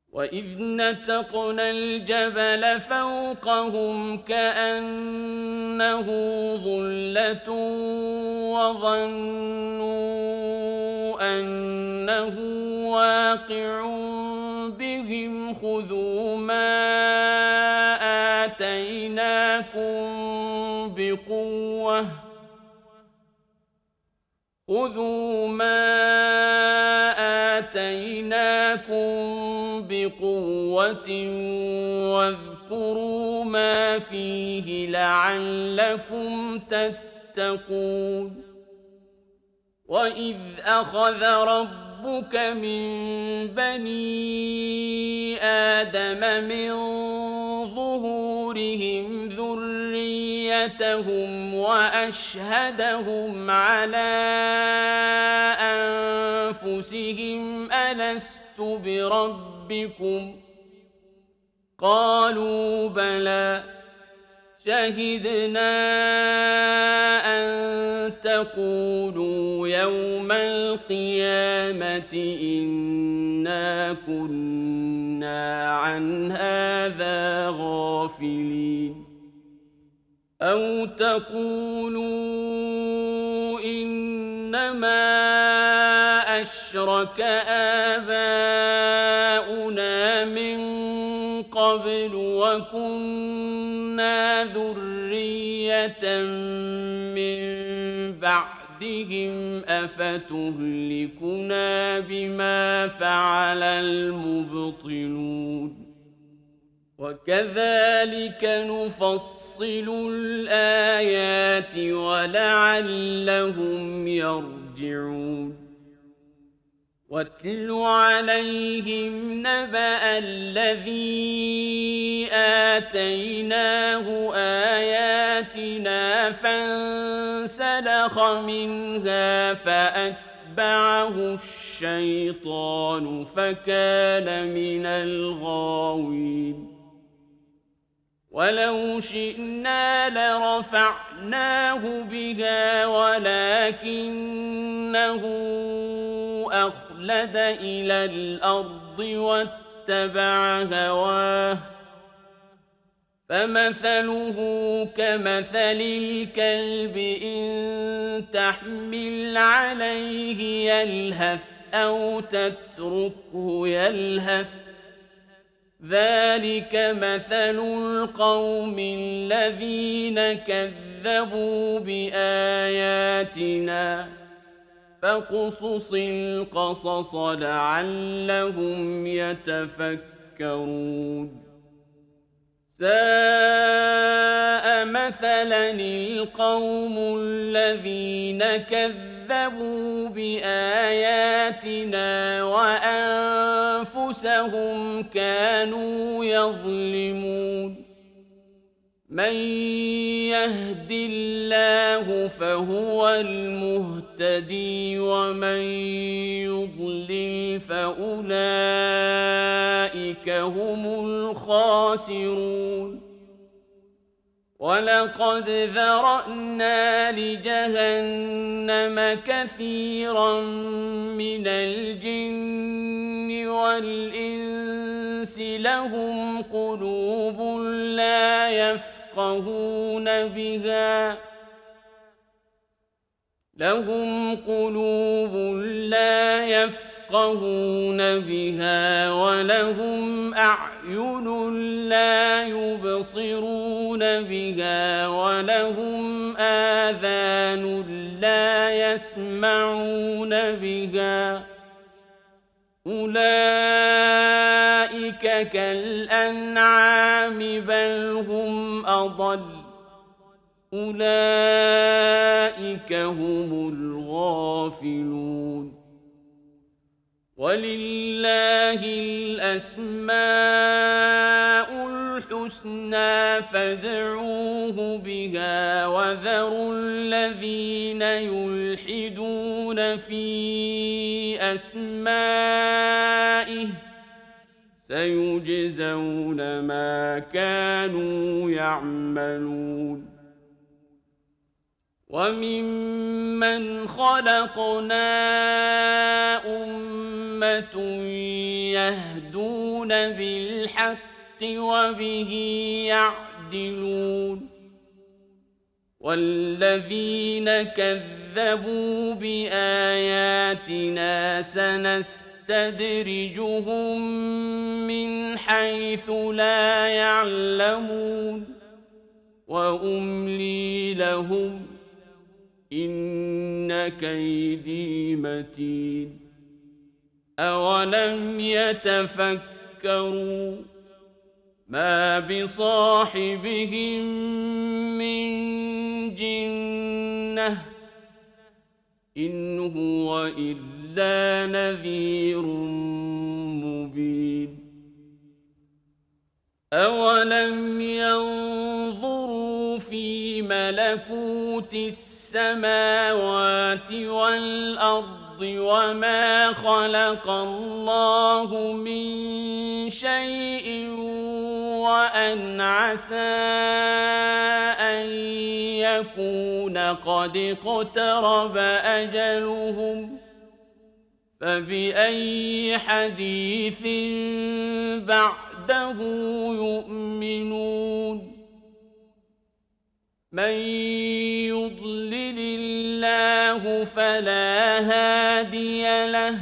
وإذ نتقنا الجبل فوقهم كأنه ظلة وظنوا أنه واقع بهم خذوا ما آتيناكم بقوة خذوا ما آتيناكم بقوة واذكروا ما فيه لعلكم تتقون وإذ أخذ ربك من بني آدم من ظهورهم ذريتهم وأشهدهم على أنفسهم ألست بربكم قالوا بلى شهدنا أن تقولوا يوم القيامة إنا كنا عن هذا غافلين أو تقولوا إنما أشرك آباؤنا من قبل وكنا ذرية من بعدهم أفتهلكنا بما فعل المبطلون وكذلك نفصل الآيات ولعلهم يرجعون واتل عليهم نبأ الذي آتيناه آياتنا فانسلخ منها فأتبعه الشيطان فكان من الغاوين ولو شئنا لرفعناه بها ولكنه أخلد إلى الأرض واتبع هواه فمثله كمثل الكلب إن تحمل عليه يلهث أو تتركه يلهث ذلك مثل القوم الذين كذبوا بآياتنا فاقصص القصص لعلهم يتفكرون ساء مثلا القوم الذين كذبوا بآياتنا وأنفسهم كانوا يظلمون من يهد الله فهو المهتدي ومن يضلل فأولئك هم الخاسرون ولقد ذرأنا لجهنم كثيرا من الجن والإنس لهم قلوب لا يفقهون بها ولهم أعين لا يبصرون بها ولهم آذان لا يسمعون بها أولئك كالأنعام بل هم أضل أولئك هم الغافلون ولله الأسماء الحسنى فادعوه بها وذروا الذين يلحدون في أسمائه سيجزون ما كانوا يعملون وممن خلقنا أمة يهدون بالحق وبه يعدلون والذين كذبوا بآياتنا سنستدرجهم من حيث لا يعلمون وأملي لهم إن كيدي متين أولم يتفكروا ما بصاحبهم من جنة إن هو إلا نذير مبين أولم ينظروا في ملكوت السماوات والأرض وما خلق الله من شيء وأن عسى أن يكون قد اقترب أجلهم فبأي حديث بعده يؤمنون من يضلل الله فلا هادي له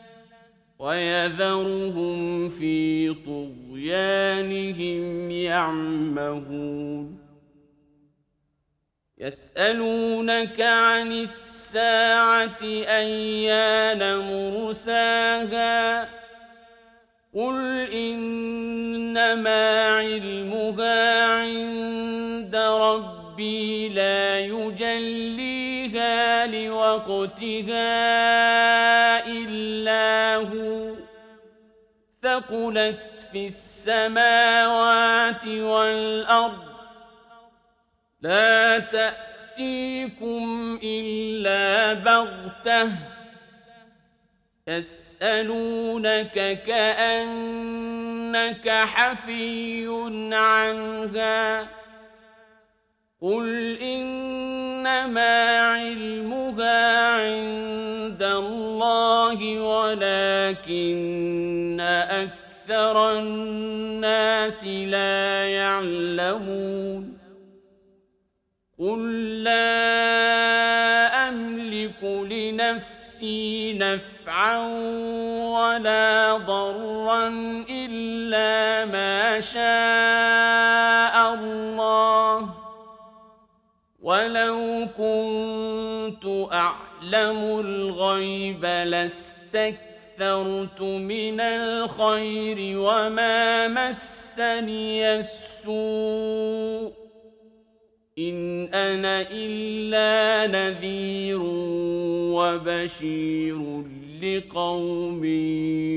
ويذرهم في طغيانهم يعمهون يسألونك عن الساعة أيان مرساها قل إنما علمها عند ربي لا يجليها لوقتها إلا هو ثقلت في السماوات والأرض لا تأتيكم إلا بغتة يسألونك كأنك حفي عنها قل إنما علمها عند الله ولكن أكثر الناس لا يعلمون قل لا أملك لنفسي نفعا ولا ضرا إلا ما شاء الله ولو كنت أعلم الغيب لاستكثرت من الخير وما مسني السوء إن أنا إلا نذير وبشير لقوم